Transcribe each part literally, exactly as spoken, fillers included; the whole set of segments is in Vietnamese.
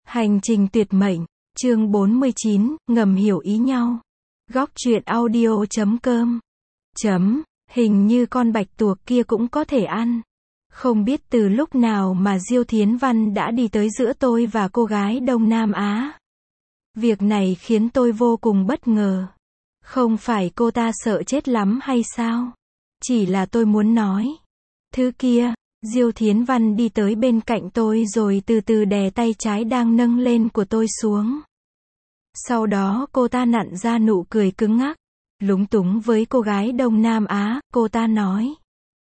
Hành trình tuyệt mệnh, chương bốn mươi chín, ngầm hiểu ý nhau. Góc truyện audio chấm com. Chấm, hình như con bạch tuộc kia cũng có thể ăn. Không biết từ lúc nào mà Diêu Thiến Văn đã đi tới giữa tôi và cô gái Đông Nam Á. Việc này khiến tôi vô cùng bất ngờ. Không phải cô ta sợ chết lắm hay sao? Chỉ là tôi muốn nói. Thứ kia, Diêu Thiến Văn đi tới bên cạnh tôi rồi từ từ đè tay trái đang nâng lên của tôi xuống. Sau đó cô ta nặn ra nụ cười cứng ngắc. Lúng túng với cô gái Đông Nam Á, cô ta nói.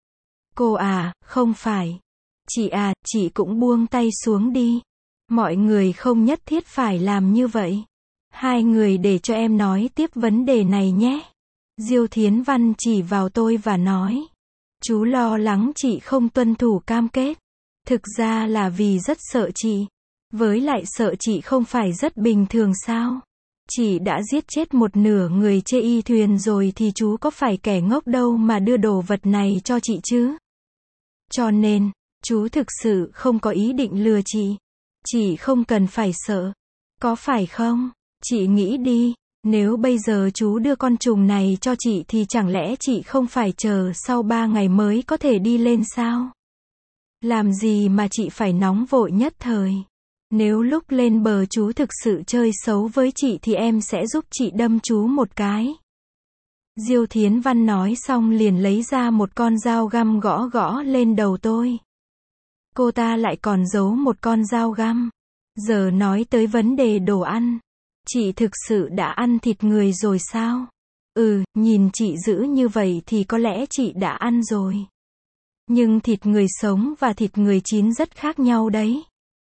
Cô à, không phải. Chị à, chị cũng buông tay xuống đi. Mọi người không nhất thiết phải làm như vậy. Hai người để cho em nói tiếp vấn đề này nhé. Diêu Thiến Văn chỉ vào tôi và nói. Chú lo lắng chị không tuân thủ cam kết. Thực ra là vì rất sợ chị. Với lại sợ chị không phải rất bình thường sao? Chị đã giết chết một nửa người chê y thuyền rồi thì chú có phải kẻ ngốc đâu mà đưa đồ vật này cho chị chứ? Cho nên, chú thực sự không có ý định lừa chị. Chị không cần phải sợ. Có phải không? Chị nghĩ đi. Nếu bây giờ chú đưa con trùng này cho chị thì chẳng lẽ chị không phải chờ sau ba ngày mới có thể đi lên sao? Làm gì mà chị phải nóng vội nhất thời? Nếu lúc lên bờ chú thực sự chơi xấu với chị thì em sẽ giúp chị đâm chú một cái. Diêu Thiến Văn nói xong liền lấy ra một con dao găm gõ gõ lên đầu tôi. Cô ta lại còn giấu một con dao găm. Giờ nói tới vấn đề đồ ăn. Chị thực sự đã ăn thịt người rồi sao? Ừ, nhìn chị giữ như vậy thì có lẽ chị đã ăn rồi. Nhưng thịt người sống và thịt người chín rất khác nhau đấy.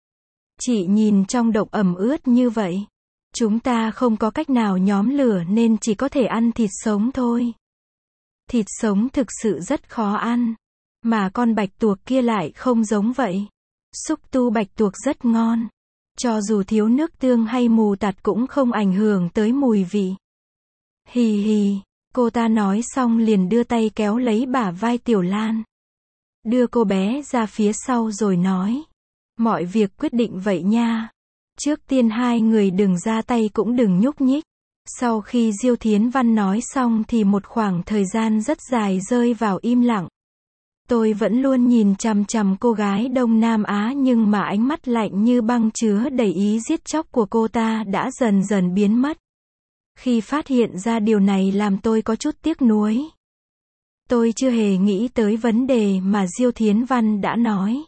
Chị nhìn trong độc ẩm ướt như vậy. Chúng ta không có cách nào nhóm lửa nên chỉ có thể ăn thịt sống thôi. Thịt sống thực sự rất khó ăn. Mà con bạch tuộc kia lại không giống vậy. Xúc tu bạch tuộc rất ngon. Cho dù thiếu nước tương hay mù tạt cũng không ảnh hưởng tới mùi vị. Hì hì, cô ta nói xong liền đưa tay kéo lấy bả vai Tiểu Lan. Đưa cô bé ra phía sau rồi nói. Mọi việc quyết định vậy nha. Trước tiên hai người đừng ra tay cũng đừng nhúc nhích. Sau khi Diêu Thiến Văn nói xong thì một khoảng thời gian rất dài rơi vào im lặng. Tôi vẫn luôn nhìn chằm chằm cô gái Đông Nam Á nhưng mà ánh mắt lạnh như băng chứa đầy ý giết chóc của cô ta đã dần dần biến mất. Khi phát hiện ra điều này làm tôi có chút tiếc nuối. Tôi chưa hề nghĩ tới vấn đề mà Diêu Thiến Văn đã nói.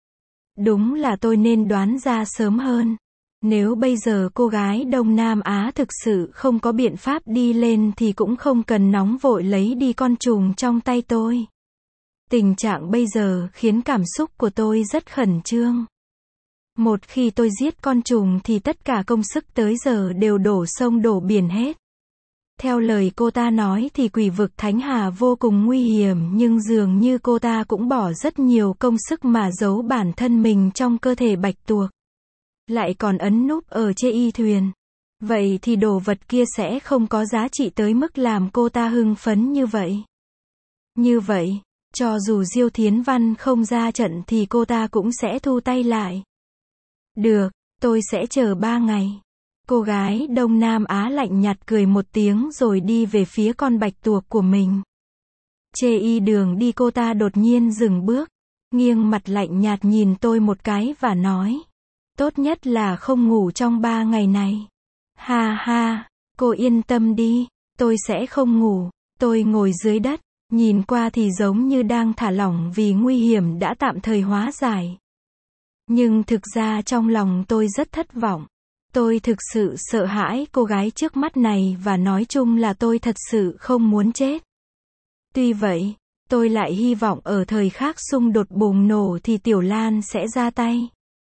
Đúng là tôi nên đoán ra sớm hơn. Nếu bây giờ cô gái Đông Nam Á thực sự không có biện pháp đi lên thì cũng không cần nóng vội lấy đi con trùng trong tay tôi. Tình trạng bây giờ khiến cảm xúc của tôi rất khẩn trương. Một khi tôi giết con trùng thì tất cả công sức tới giờ đều đổ sông đổ biển hết. Theo lời cô ta nói thì quỷ vực Thánh Hà vô cùng nguy hiểm nhưng dường như cô ta cũng bỏ rất nhiều công sức mà giấu bản thân mình trong cơ thể bạch tuộc. Lại còn ấn núp ở chê y thuyền. Vậy thì đồ vật kia sẽ không có giá trị tới mức làm cô ta hưng phấn như vậy. Như vậy, cho dù Diêu Thiến Văn không ra trận thì cô ta cũng sẽ thu tay lại. Được, tôi sẽ chờ ba ngày. Cô gái Đông Nam Á lạnh nhạt cười một tiếng rồi đi về phía con bạch tuộc của mình. Chê y đường đi cô ta đột nhiên dừng bước, nghiêng mặt lạnh nhạt nhìn tôi một cái và nói. Tốt nhất là không ngủ trong ba ngày này. Ha ha, cô yên tâm đi, tôi sẽ không ngủ. Tôi ngồi dưới đất, nhìn qua thì giống như đang thả lỏng vì nguy hiểm đã tạm thời hóa giải. Nhưng thực ra trong lòng tôi rất thất vọng. Tôi thực sự sợ hãi cô gái trước mắt này và nói chung là tôi thật sự không muốn chết. Tuy vậy, tôi lại hy vọng ở thời khắc xung đột bùng nổ thì Tiểu Lan sẽ ra tay.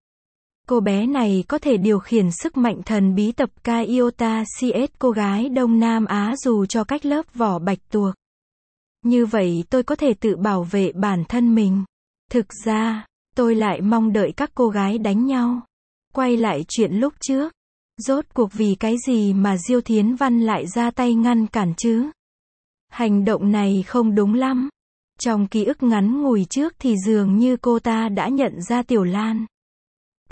Cô bé này có thể điều khiển sức mạnh thần bí tập ca Iota xê ét cô gái Đông Nam Á dù cho cách lớp vỏ bạch tuộc. Như vậy tôi có thể tự bảo vệ bản thân mình. Thực ra, tôi lại mong đợi các cô gái đánh nhau. Quay lại chuyện lúc trước. Rốt cuộc vì cái gì mà Diêu Thiến Văn lại ra tay ngăn cản chứ? Hành động này không đúng lắm. Trong ký ức ngắn ngủi trước thì dường như cô ta đã nhận ra Tiểu Lan.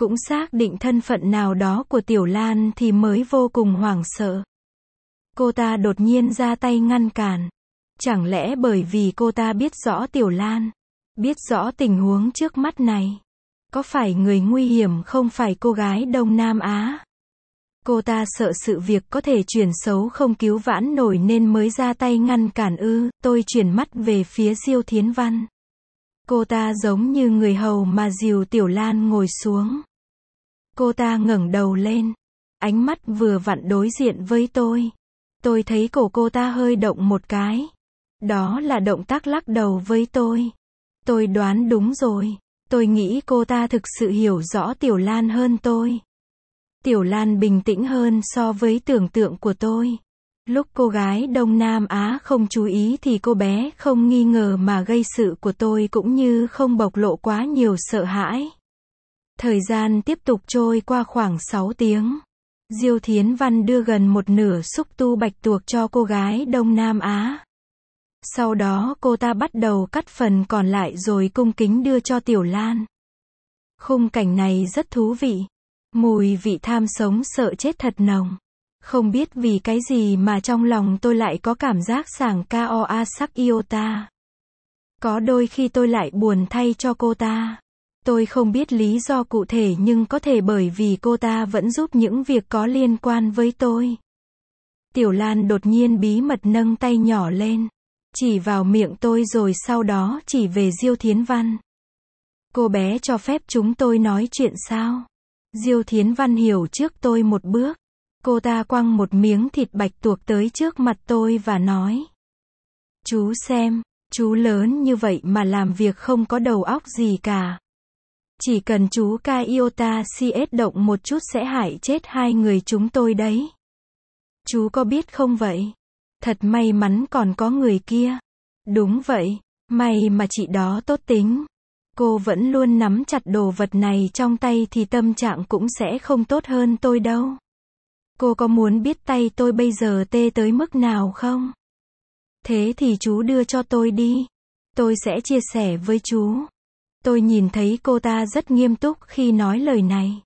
cũng xác định thân phận nào đó của Tiểu Lan thì mới vô cùng hoảng sợ. Cô ta đột nhiên ra tay ngăn cản. Chẳng lẽ bởi vì cô ta biết rõ Tiểu Lan, biết rõ tình huống trước mắt này. Có phải người nguy hiểm không phải cô gái Đông Nam Á? Cô ta sợ sự việc có thể chuyển xấu không cứu vãn nổi nên mới ra tay ngăn cản ư? Tôi chuyển mắt về phía Diêu Thiến Văn. Cô ta giống như người hầu mà dìu Tiểu Lan ngồi xuống. Cô ta ngẩng đầu lên. Ánh mắt vừa vặn đối diện với tôi. Tôi thấy cổ cô ta hơi động một cái. Đó là động tác lắc đầu với tôi. Tôi đoán đúng rồi. Tôi nghĩ cô ta thực sự hiểu rõ Tiểu Lan hơn tôi. Tiểu Lan bình tĩnh hơn so với tưởng tượng của tôi. Lúc cô gái Đông Nam Á không chú ý thì cô bé không nghi ngờ mà gây sự của tôi cũng như không bộc lộ quá nhiều sợ hãi. Thời gian tiếp tục trôi qua khoảng sáu tiếng. Diêu Thiến Văn đưa gần một nửa xúc tu bạch tuộc cho cô gái Đông Nam Á. Sau đó cô ta bắt đầu cắt phần còn lại rồi cung kính đưa cho Tiểu Lan. Khung cảnh này rất thú vị. Mùi vị tham sống sợ chết thật nồng. Không biết vì cái gì mà trong lòng tôi lại có cảm giác sảng cao a sắc iota. Có đôi khi tôi lại buồn thay cho cô ta. Tôi không biết lý do cụ thể nhưng có thể bởi vì cô ta vẫn giúp những việc có liên quan với tôi. Tiểu Lan đột nhiên bí mật nâng tay nhỏ lên. Chỉ vào miệng tôi rồi sau đó chỉ về Diêu Thiến Văn. Cô bé cho phép chúng tôi nói chuyện sao? Diêu Thiến Văn hiểu trước tôi một bước. Cô ta quăng một miếng thịt bạch tuộc tới trước mặt tôi và nói. Chú xem, chú lớn như vậy mà làm việc không có đầu óc gì cả. Chỉ cần chú ca iota cs động một chút sẽ hại chết hai người chúng tôi đấy. Chú có biết không vậy? Thật may mắn còn có người kia. Đúng vậy, may mà chị đó tốt tính. Cô vẫn luôn nắm chặt đồ vật này trong tay thì tâm trạng cũng sẽ không tốt hơn tôi đâu. Cô có muốn biết tay tôi bây giờ tê tới mức nào không? Thế thì chú đưa cho tôi đi. Tôi sẽ chia sẻ với chú. Tôi nhìn thấy cô ta rất nghiêm túc khi nói lời này.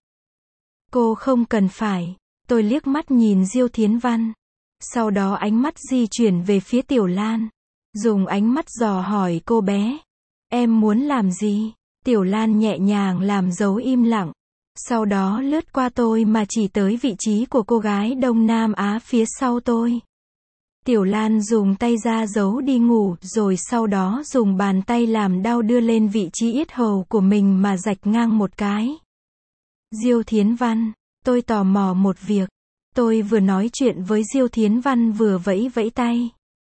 Cô không cần phải. Tôi liếc mắt nhìn Diêu Thiến Văn. Sau đó ánh mắt di chuyển về phía Tiểu Lan. Dùng ánh mắt dò hỏi cô bé. Em muốn làm gì? Tiểu Lan nhẹ nhàng làm dấu im lặng. Sau đó lướt qua tôi mà chỉ tới vị trí của cô gái Đông Nam Á phía sau tôi. Tiểu Lan dùng tay ra giấu đi ngủ rồi sau đó dùng bàn tay làm đau đưa lên vị trí yết hầu của mình mà rạch ngang một cái. Diêu Thiến Văn, tôi tò mò một việc. Tôi vừa nói chuyện với Diêu Thiến Văn vừa vẫy vẫy tay.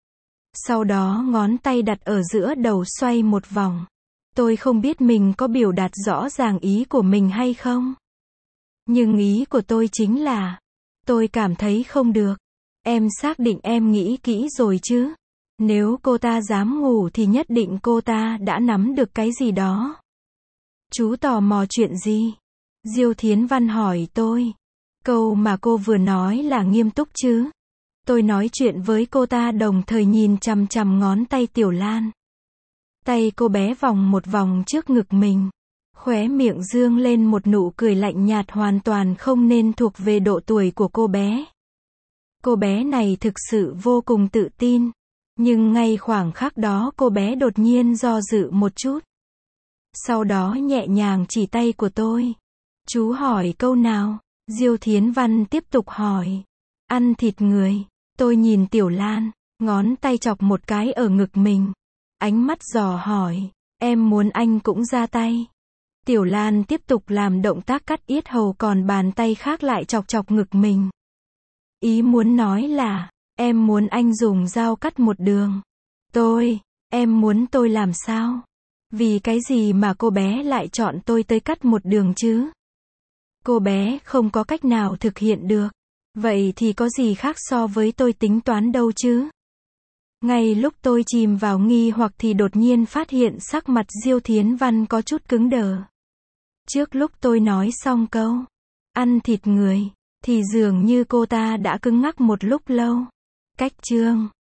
Sau đó ngón tay đặt ở giữa đầu xoay một vòng. Tôi không biết mình có biểu đạt rõ ràng ý của mình hay không. Nhưng ý của tôi chính là, tôi cảm thấy không được. Em xác định em nghĩ kỹ rồi chứ? Nếu cô ta dám ngủ thì nhất định cô ta đã nắm được cái gì đó. Chú tò mò chuyện gì? Diêu Thiến Văn hỏi tôi. Câu mà cô vừa nói là nghiêm túc chứ? Tôi nói chuyện với cô ta đồng thời nhìn chằm chằm ngón tay Tiểu Lan. Tay cô bé vòng một vòng trước ngực mình. Khóe miệng dương lên một nụ cười lạnh nhạt hoàn toàn không nên thuộc về độ tuổi của cô bé. Cô bé này thực sự vô cùng tự tin. Nhưng ngay khoảng khắc đó cô bé đột nhiên do dự một chút. Sau đó nhẹ nhàng chỉ tay của tôi. Chú hỏi câu nào? Diêu Thiến Văn tiếp tục hỏi. Ăn thịt người. Tôi nhìn Tiểu Lan, ngón tay chọc một cái ở ngực mình. Ánh mắt dò hỏi. Em muốn anh cũng ra tay. Tiểu Lan tiếp tục làm động tác cắt yết hầu còn bàn tay khác lại chọc chọc ngực mình. Ý muốn nói là, em muốn anh dùng dao cắt một đường. Tôi, em muốn tôi làm sao? Vì cái gì mà cô bé lại chọn tôi tới cắt một đường chứ? Cô bé không có cách nào thực hiện được. Vậy thì có gì khác so với tôi tính toán đâu chứ? Ngay lúc tôi chìm vào nghi hoặc thì đột nhiên phát hiện sắc mặt Diêu Thiến Văn có chút cứng đờ. Trước lúc tôi nói xong câu ăn thịt người, thì dường như cô ta đã cứng ngắc một lúc lâu. Cách chương